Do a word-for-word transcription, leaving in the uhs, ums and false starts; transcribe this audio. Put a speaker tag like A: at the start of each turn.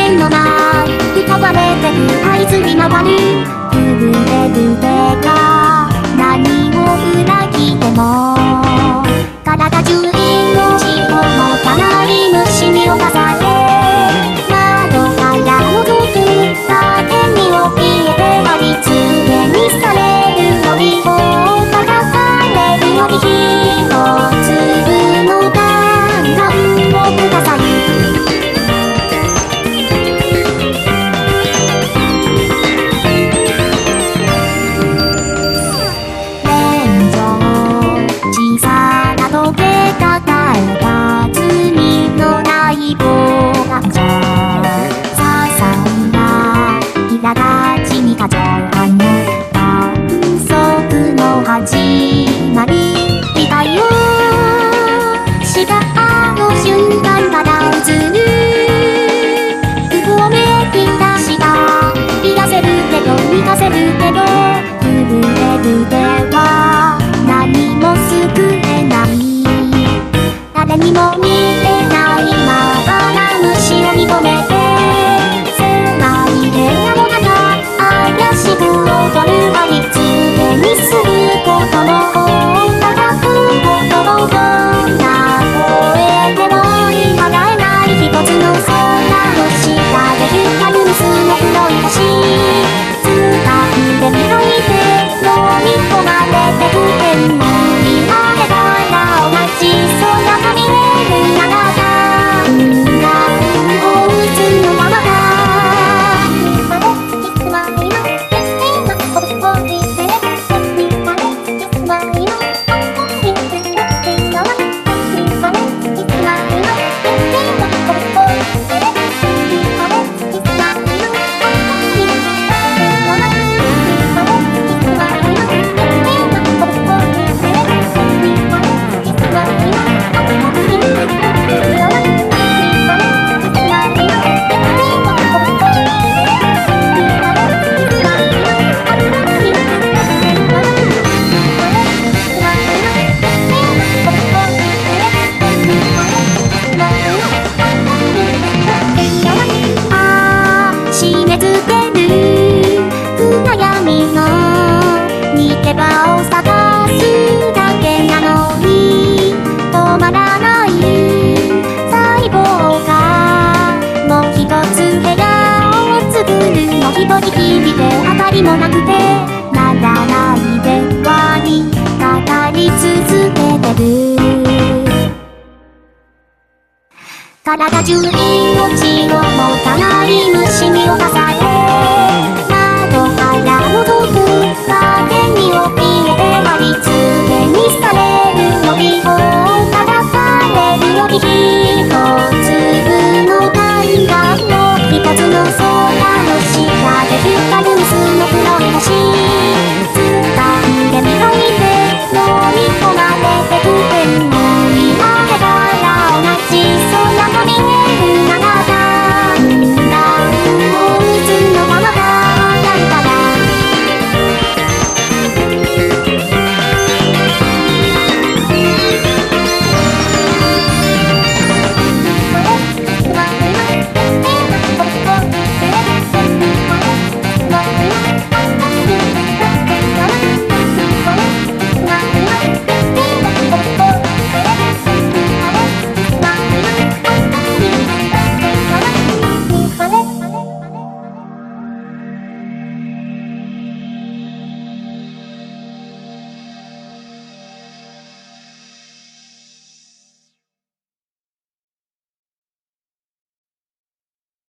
A: 限のない歌われてる合図に回る震える手が何を裏切っても体中命を持たない虫に侵され窓から覗くだけに怯えてありつけにされるよりも叩かれるより一つの弾丸をください始まりいたよしたあの瞬間から映る服をめき出した癒せるけど満たせるけど震える手は何も救えない誰にも見えないまばら虫を認めて狭い部屋の中怪しく踊るありつけにすることも叩くこともどんな声でも言い払えない一つの空の下で光る水の黒い星掴んで開いて飲み込まれてく天にあれから同じ空が見えるあなた運が運を打つのままだいつまでいつまでも拳をついて一人きりで当たりもなくてならない電話にかかり続けてる体中命